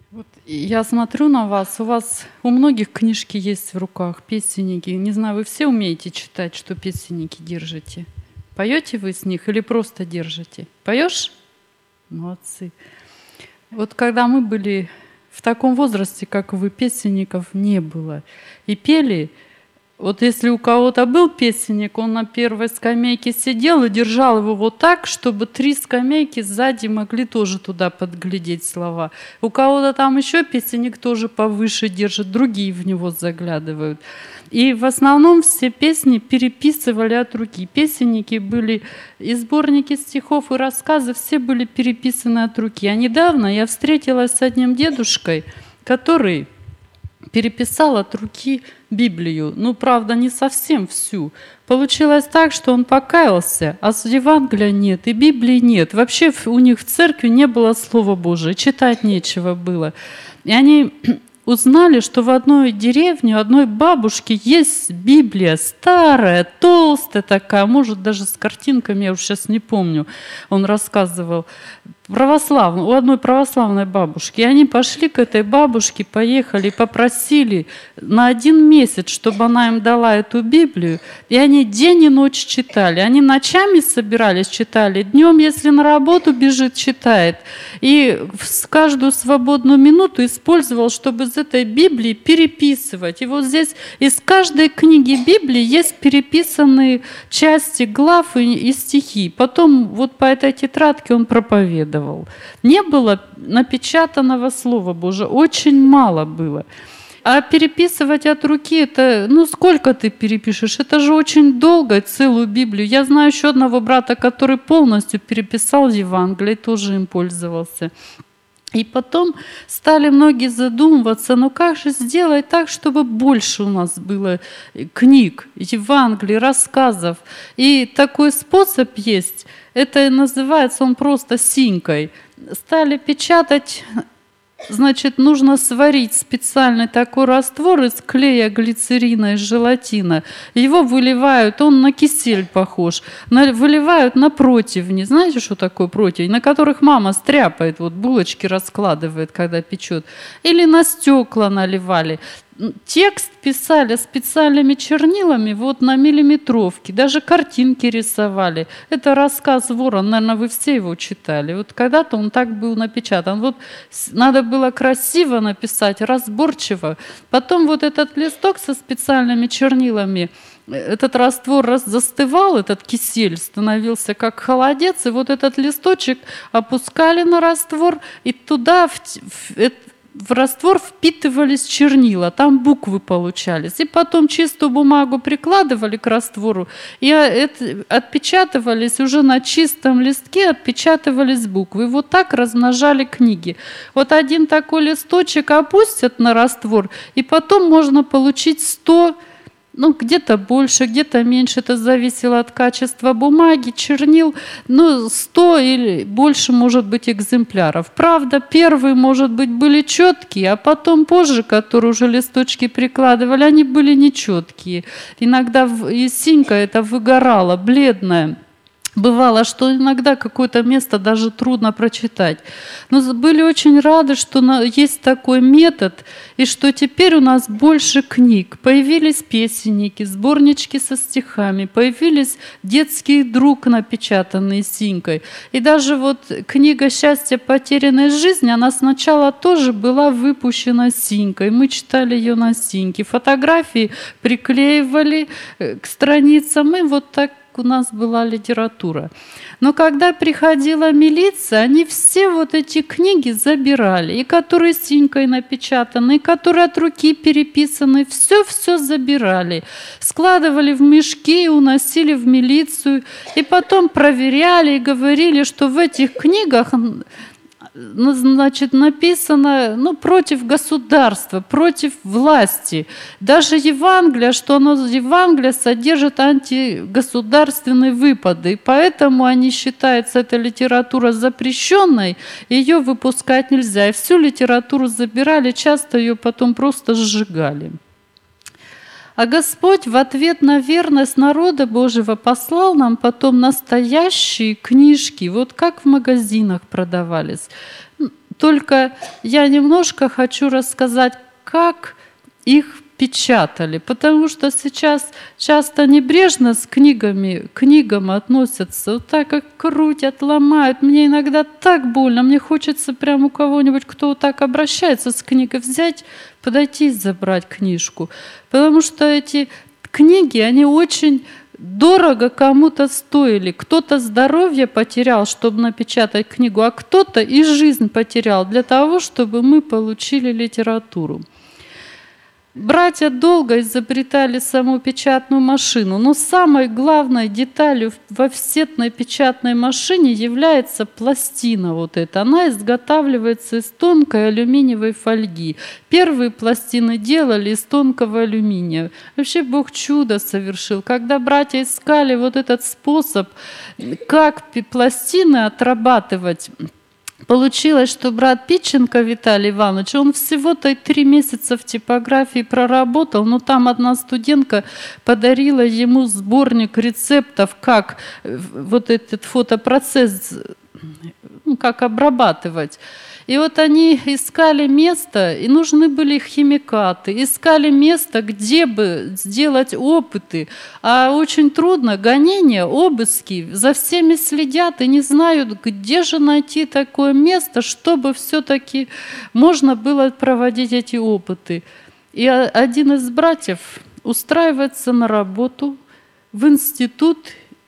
Вот я смотрю на вас, у многих книжки есть в руках, песенники. Не знаю, вы все умеете читать, что песенники держите? Поете вы с них или просто держите? Поешь? Молодцы. Вот когда мы были в таком возрасте, как вы, песенников не было. И пели. Вот если у кого-то был песенник, он на первой скамейке сидел и держал его вот так, чтобы 3 скамейки сзади могли тоже туда подглядеть слова. У кого-то там еще песенник тоже повыше держит, другие в него заглядывают. И в основном все песни переписывали от руки. Песенники были, и сборники стихов, и рассказы, все были переписаны от руки. А недавно я встретилась с одним дедушкой, который переписал от руки Библию. Ну, правда, не совсем всю. Получилось так, что он покаялся, а Евангелия нет, и Библии нет. Вообще у них в церкви не было Слова Божия, читать нечего было. И они узнали, что в одной деревне, у одной бабушки есть Библия старая, толстая такая, может, даже с картинками, я уже сейчас не помню. Он рассказывал. У одной православной бабушки. И они пошли к этой бабушке, поехали, попросили на 1 месяц, чтобы она им дала эту Библию. И они день и ночь читали. Они ночами собирались, читали. Днем, если на работу бежит, читает. И в каждую свободную минуту использовал, чтобы из этой Библии переписывать. И вот здесь из каждой книги Библии есть переписанные части, глав и стихи. Потом вот по этой тетрадке он проповедовал. Не было напечатанного Слова Божия, очень мало было. А переписывать от руки, это, сколько ты перепишешь? Это же очень долго, целую Библию. Я знаю еще одного брата, который полностью переписал Евангелие, тоже им пользовался. И потом стали многие задумываться, как же сделать так, чтобы больше у нас было книг, Евангелий, рассказов. И такой способ есть, это называется он просто синькой. Стали печатать, значит, нужно сварить специальный такой раствор из клея, глицерина и желатина. Его выливают, он на кисель похож, выливают на противни. Знаете, что такое противень? На которых мама стряпает, вот булочки раскладывает, когда печет. Или на стекла наливали. Текст писали специальными чернилами вот на миллиметровке, даже картинки рисовали. Это рассказ «Ворон», наверное, вы все его читали. Вот когда-то он так был напечатан. Вот надо было красиво написать, разборчиво. Потом вот этот листок со специальными чернилами, этот раствор застывал, этот кисель становился как холодец, и вот этот листочек опускали на раствор, и туда в раствор впитывались чернила, там буквы получались. И потом чистую бумагу прикладывали к раствору, и отпечатывались уже на чистом листке, отпечатывались буквы. И вот так размножали книги. Вот один такой листочек опустят на раствор, и потом можно получить 100, где-то больше, где-то меньше, это зависело от качества бумаги, чернил, 100 или больше, может быть, экземпляров. Правда, первые, может быть, были четкие, а потом позже, которые уже листочки прикладывали, они были нечеткие. Иногда и синька это выгорала, бледная. Бывало, что иногда какое-то место даже трудно прочитать. Но были очень рады, что есть такой метод, и что теперь у нас больше книг. Появились песенники, сборнички со стихами, появились детский друг, напечатанный синькой. И даже вот книга «Счастье потерянной жизни», она сначала тоже была выпущена синькой. Мы читали ее на синьке. Фотографии приклеивали к страницам, и вот так у нас была литература. Но когда приходила милиция, они все вот эти книги забирали, и которые синькой напечатаны, и которые от руки переписаны, все забирали, складывали в мешки и уносили в милицию, и потом проверяли и говорили, что в этих книгах написано против государства, против власти. Даже Евангелие, Евангелие содержит антигосударственные выпады, и поэтому они считаются, эта литература запрещенной, ее выпускать нельзя. И всю литературу забирали, часто ее потом просто сжигали. А Господь в ответ на верность народа Божьего послал нам потом настоящие книжки, вот как в магазинах продавались. Только я немножко хочу рассказать, как их печатали, потому что сейчас часто небрежно к книгам относятся, вот так как крутят, ломают. Мне иногда так больно, мне хочется прямо у кого-нибудь, кто вот так обращается с книгой, взять, подойти и забрать книжку. Потому что эти книги, они очень дорого кому-то стоили. Кто-то здоровье потерял, чтобы напечатать книгу, а кто-то и жизнь потерял для того, чтобы мы получили литературу. Братья долго изобретали саму печатную машину, но самой главной деталью в офсетной печатной машине является пластина вот эта. Она изготавливается из тонкой алюминиевой фольги. Первые пластины делали из тонкого алюминия. Вообще Бог чудо совершил. Когда братья искали вот этот способ, как пластины отрабатывать, получилось, что брат Питченко Виталий Иванович, он всего-то 3 месяца в типографии проработал, но там одна студентка подарила ему сборник рецептов, как вот этот фотопроцесс, как обрабатывать. И вот они искали место, и нужны были химикаты, искали место, где бы сделать опыты. А очень трудно, гонения, обыски, за всеми следят и не знают, где же найти такое место, чтобы все-таки можно было проводить эти опыты. И один из братьев устраивается на работу в институт,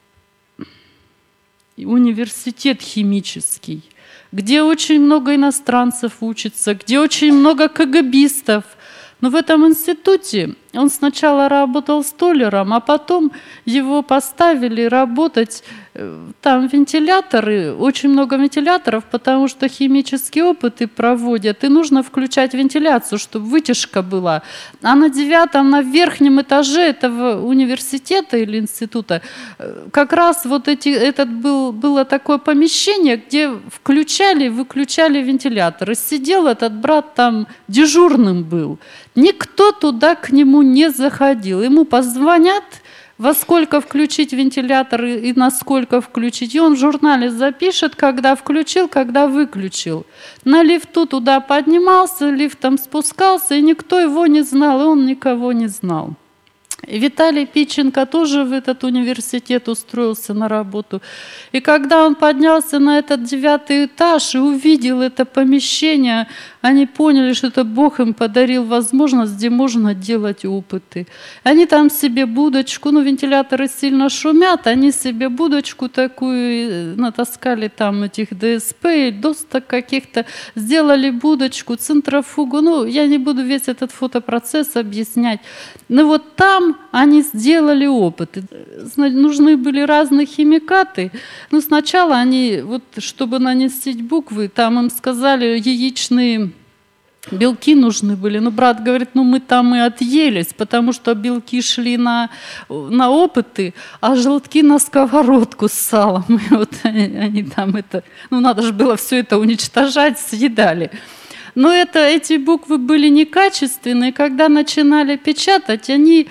университет химический, где очень много иностранцев учится, где очень много КГБистов. Но в этом институте он сначала работал столяром, а потом его поставили работать, там вентиляторы, очень много вентиляторов, потому что химические опыты проводят, и нужно включать вентиляцию, чтобы вытяжка была. А на 9-м, на верхнем этаже этого университета или института как раз вот было такое помещение, где включали и выключали вентиляторы. Сидел этот брат там, дежурным был. Никто туда к нему не заходил. Ему позвонят, во сколько включить вентилятор и на сколько включить. И он в журнале запишет, когда включил, когда выключил. На лифту туда поднимался, лифтом спускался, и никто его не знал, и он никого не знал. И Виталий Питченко тоже в этот университет устроился на работу. И когда он поднялся на этот 9-й этаж и увидел это помещение, они поняли, что это Бог им подарил возможность, где можно делать опыты. Они там себе будочку, вентиляторы сильно шумят, они себе будочку такую натаскали, там этих ДСП, досток каких-то, сделали будочку, центрофугу. Я не буду весь этот фотопроцесс объяснять. Но вот там они сделали опыты. Нужны были разные химикаты. Сначала они, чтобы нанести буквы, там им сказали, яичные белки нужны были. Брат говорит, мы там и отъелись, потому что белки шли на опыты, а желтки на сковородку с салом. И вот они там надо же было все это уничтожать, съедали. Но эти буквы были некачественные. Когда начинали печатать, они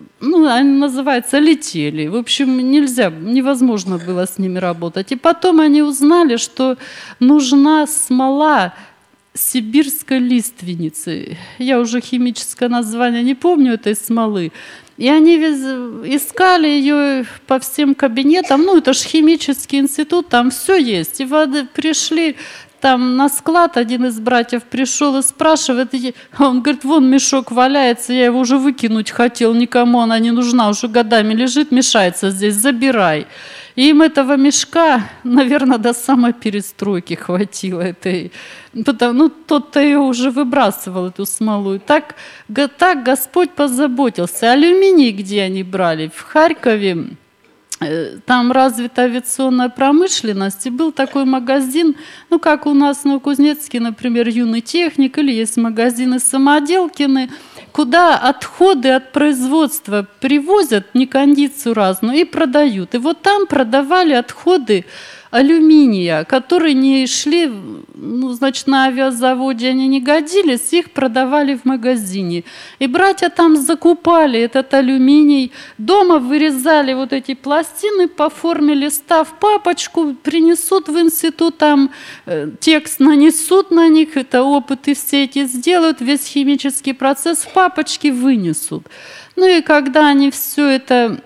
называется, летели. В общем, невозможно было с ними работать. И потом они узнали, что нужна смола сибирской лиственницы. Я уже химическое название не помню этой смолы. И они искали ее по всем кабинетам. Это же химический институт, там все есть. И пришли там на склад, один из братьев пришел и спрашивает, он говорит, вон мешок валяется, я его уже выкинуть хотел, никому она не нужна, уже годами лежит, мешается здесь, забирай. И им этого мешка, наверное, до самой перестройки хватило. Тот-то ее уже выбрасывал, эту смолу. И так Господь позаботился. Алюминий где они брали? В Харькове. Там развита авиационная промышленность, и был такой магазин, как у нас в Новокузнецке, например, «Юный техник», или есть магазины «Самоделкины», куда отходы от производства привозят, некондицию разную, и продают. И вот там продавали отходы алюминия, которые не шли, ну, значит, на авиазаводе они не годились, их продавали в магазине. И братья там закупали этот алюминий, дома вырезали вот эти пластины по форме листа в папочку, принесут в институт, там текст нанесут на них, это опыты все эти сделают, весь химический процесс в папочке вынесут. Ну и когда они все это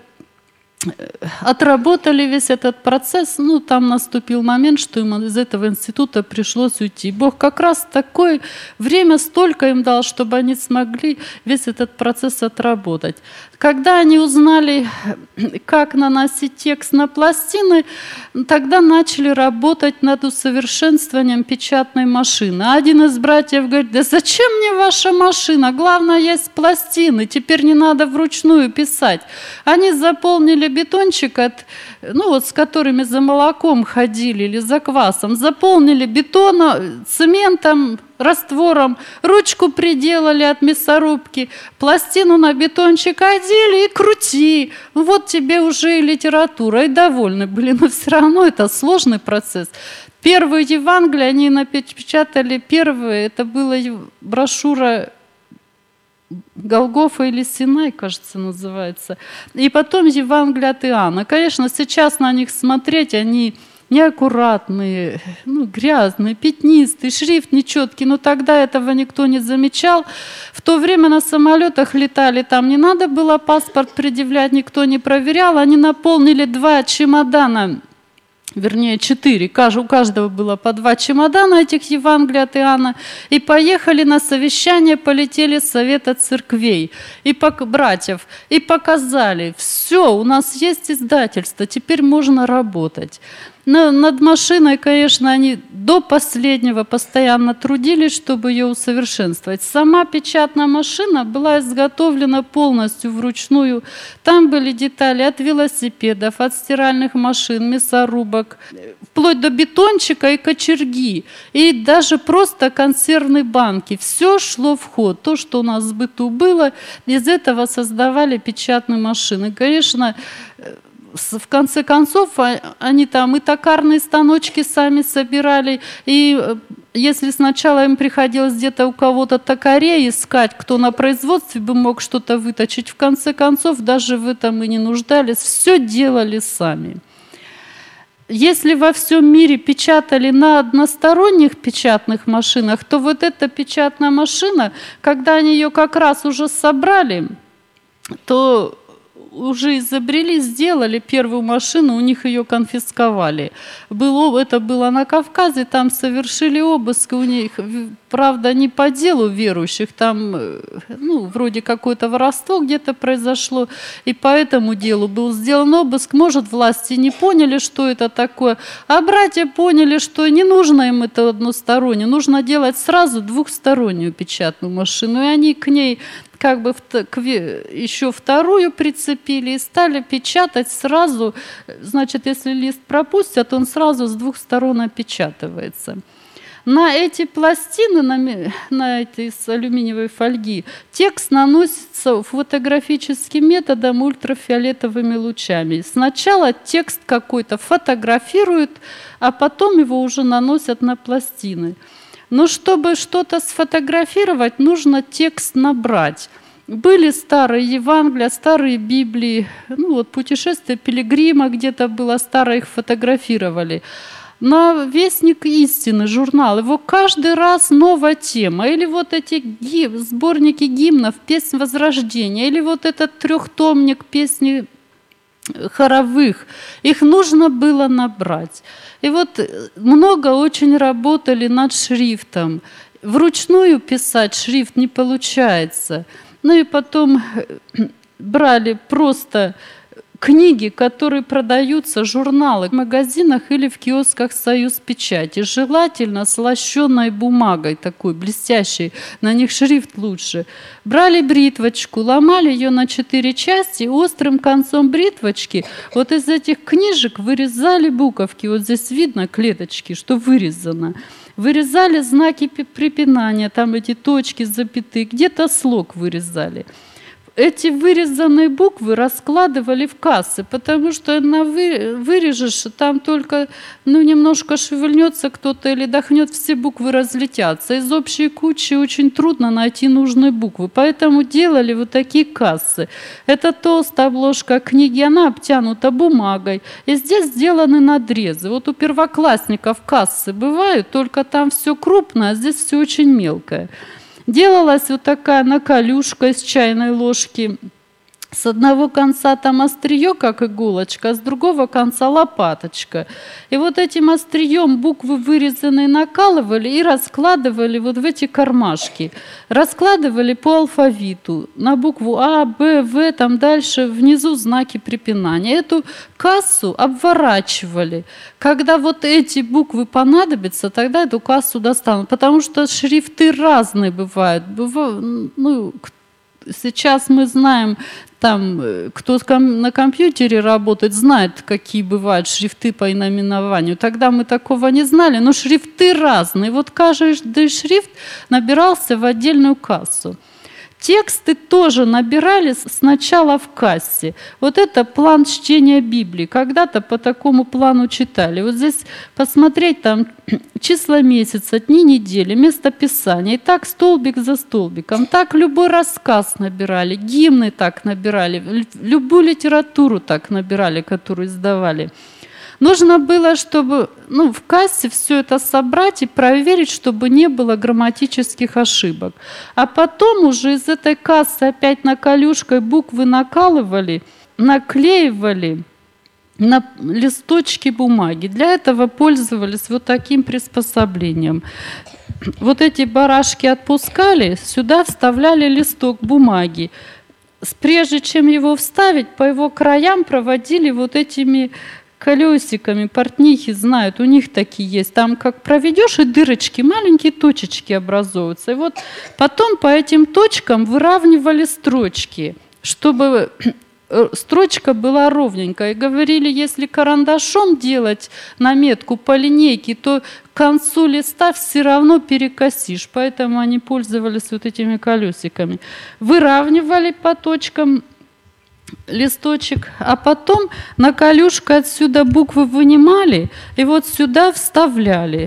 отработали, весь этот процесс, ну, там наступил момент, что им из этого института пришлось уйти. Бог как раз такое время столько им дал, чтобы они смогли весь этот процесс отработать. Когда они узнали, как наносить текст на пластины, тогда начали работать над усовершенствованием печатной машины. Один из братьев говорит: да зачем мне ваша машина? Главное, есть пластины, теперь не надо вручную писать. Они заполнили бетончик, ну вот с которыми за молоком ходили или за квасом, заполнили бетоном, цементом, раствором, ручку приделали от мясорубки, пластину на бетончик одели и крути. Вот тебе уже и литература, и довольны были, но все равно это сложный процесс. Первые Евангелия они напечатали, первые, это была брошюра Голгофа или Синай, кажется, называется. И потом Евангелие от Иоанна. Конечно, сейчас на них смотреть, они неаккуратные, ну, грязные, пятнистые, шрифт нечеткий, но тогда этого никто не замечал. В то время на самолетах летали, там не надо было паспорт предъявлять, никто не проверял. Они наполнили 2 чемодана, вернее 4, у каждого было по 2 чемодана этих Евангелий от Иоанна, и поехали на совещание, полетели с Совета церквей и братьев, и показали: все, у нас есть издательство, теперь можно работать. Над машиной, конечно, они до последнего постоянно трудились, чтобы ее усовершенствовать. Сама печатная машина была изготовлена полностью вручную. Там были детали от велосипедов, от стиральных машин, мясорубок, вплоть до бетончика и кочерги, и даже просто консервные банки. Все шло в ход. То, что у нас в быту было, из этого создавали печатные машины. Конечно, в конце концов, они там и токарные станочки сами собирали, и если сначала им приходилось где-то у кого-то токарей искать, кто на производстве бы мог что-то выточить, в конце концов даже в этом и не нуждались, все делали сами. Если во всем мире печатали на односторонних печатных машинах, то вот эта печатная машина, когда они ее как раз уже собрали, то уже изобрели, сделали первую машину, у них ее конфисковали. Это было на Кавказе, там совершили обыск, у них, правда, не по делу верующих, там, ну, вроде какое-то воровство где-то произошло, и по этому делу был сделан обыск. Может, власти не поняли, что это такое, а братья поняли, что не нужно им это односторонне, нужно делать сразу двухстороннюю печатную машину, и они к ней как бы еще вторую прицепили и стали печатать сразу. Значит, если лист пропустят, он сразу с 2 сторон опечатывается. На эти пластины, на эти с алюминиевой фольги, текст наносится фотографическим методом ультрафиолетовыми лучами. Сначала текст какой-то фотографируют, а потом его уже наносят на пластины. Но чтобы что-то сфотографировать, нужно текст набрать. Были старые Евангелия, старые Библии, ну вот «Путешествие Пилигрима» где-то было, старое, их фотографировали. На «Вестник истины» журнал, его каждый раз новая тема. Или вот эти сборники гимнов, «Песнь Возрождения», или вот этот 3-томник «Песни хоровых», их нужно было набрать. И вот много очень работали над шрифтом. Вручную писать шрифт не получается. Ну и потом брали просто книги, которые продаются, журналы в магазинах или в киосках «Союз Печати». Желательно с лощеной бумагой, такой блестящей, на них шрифт лучше. Брали бритвочку, ломали ее на 4 части, острым концом бритвочки вот из этих книжек вырезали буковки. Вот здесь видно клеточки, что вырезано. Вырезали знаки препинания, там эти точки, запятые, где-то слог вырезали. эти вырезанные буквы раскладывали в кассы, потому что вырежешь, там только немножко шевельнется кто-то или дохнет, все буквы разлетятся. Из общей кучи очень трудно найти нужные буквы, поэтому делали вот такие кассы. Это толстая обложка книги, она обтянута бумагой, и здесь сделаны надрезы. Вот у первоклассников кассы бывают, только там все крупное, а здесь все очень мелкое. Делалась вот такая наколюшка из чайной ложки. С одного конца там острие, как иголочка, а с другого конца лопаточка. И вот этим острием буквы вырезанные накалывали и раскладывали вот в эти кармашки. Раскладывали по алфавиту. На букву А, Б, В, там дальше внизу знаки препинания. Эту кассу обворачивали. Когда вот эти буквы понадобятся, тогда эту кассу достанут. Потому что шрифты разные бывают. Сейчас мы знаем, там, кто на компьютере работает, знает, какие бывают шрифты по наименованию. Тогда мы такого не знали, но шрифты разные. Вот каждый шрифт набирался в отдельную кассу. Тексты тоже набирали сначала в кассе. Вот это план чтения Библии. Когда-то по такому плану читали. Вот здесь посмотреть там числа месяца, дни недели, место Писания. И так столбик за столбиком. Так любой рассказ набирали, гимны так набирали, любую литературу так набирали, которую издавали. Нужно было, чтобы в кассе все это собрать и проверить, чтобы не было грамматических ошибок. А потом уже из этой кассы опять наколюшкой буквы накалывали, наклеивали на листочки бумаги. Для этого пользовались вот таким приспособлением. Вот эти барашки отпускали, сюда вставляли листок бумаги. Прежде чем его вставить, по его краям проводили вот этими колесиками, портнихи знают, у них такие есть. Там как проведешь, и дырочки, маленькие точечки образуются. И вот потом по этим точкам выравнивали строчки, чтобы строчка была ровненькая. И говорили, если карандашом делать наметку по линейке, то к концу листа все равно перекосишь. Поэтому они пользовались вот этими колесиками. Выравнивали по точкам листочек, а потом наколюшкой отсюда буквы вынимали и вот сюда вставляли.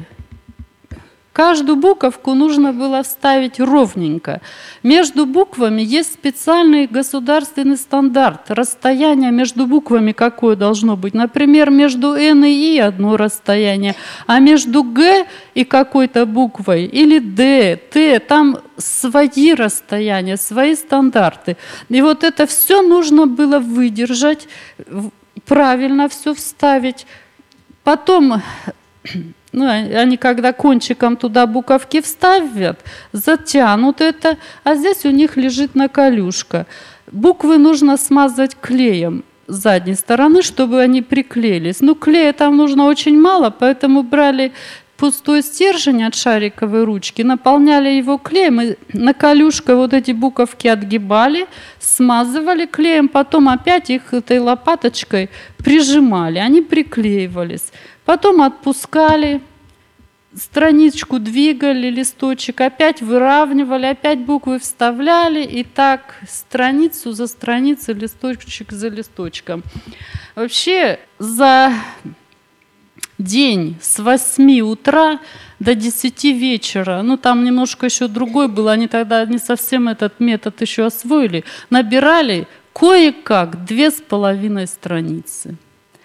Каждую буковку нужно было вставить ровненько. Между буквами есть специальный государственный стандарт. Расстояние между буквами какое должно быть. Например, между Н и И одно расстояние, а между Г и какой-то буквой или Д, Т, там свои расстояния, свои стандарты. И вот это все нужно было выдержать, правильно все вставить. Потом они когда кончиком туда буковки вставят, затянут это, а здесь у них лежит наколюшка. Буквы нужно смазать клеем с задней стороны, чтобы они приклеились. Клея там нужно очень мало, поэтому брали пустой стержень от шариковой ручки, наполняли его клеем, и наколюшкой вот эти буковки отгибали, смазывали клеем, потом опять их этой лопаточкой прижимали, они приклеивались. Потом отпускали, страничку двигали, листочек, опять выравнивали, опять буквы вставляли, и так страницу за страницей, листочек за листочком. Вообще за день с 8 утра до 10 вечера, там немножко еще другой был, они тогда не совсем этот метод еще освоили, набирали кое-как 2,5 страницы.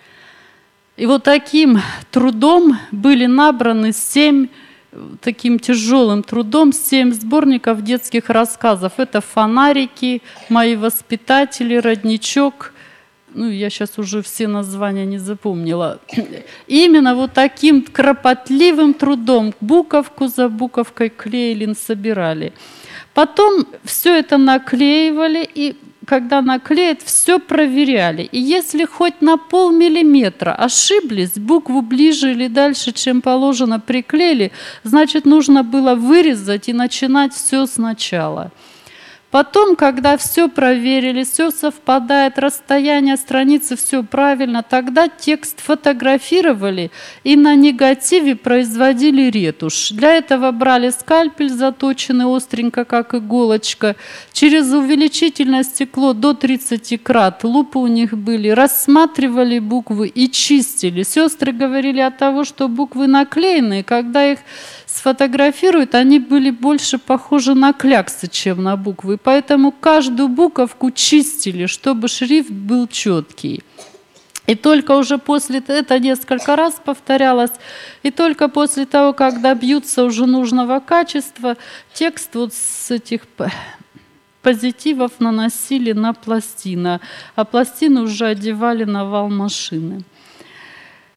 И вот таким трудом были набраны 7, таким тяжелым трудом, 7 сборников детских рассказов. Это «Фонарики», «Мои воспитатели», «Родничок». Я сейчас уже все названия не запомнила. Именно вот таким кропотливым трудом буковку за буковкой клеили, собирали. Потом все это наклеивали, и когда наклеят, все проверяли. И если хоть на полмиллиметра ошиблись, букву ближе или дальше, чем положено, приклеили, значит, нужно было вырезать и начинать все сначала. Потом, когда все проверили, все совпадает, расстояние страницы, все правильно, тогда текст фотографировали и на негативе производили ретушь. Для этого брали скальпель, заточенный остренько, как иголочка, через увеличительное стекло до 30 крат, лупы у них были, рассматривали буквы и чистили. Сестры говорили от того, что буквы наклеенные, когда их сфотографируют, они были больше похожи на кляксы, чем на буквы. Поэтому каждую буковку чистили, чтобы шрифт был четкий. И только уже после, это несколько раз повторялось, и только после того, как добьются уже нужного качества, текст вот с этих позитивов наносили на пластины, а пластины уже одевали на вал машины.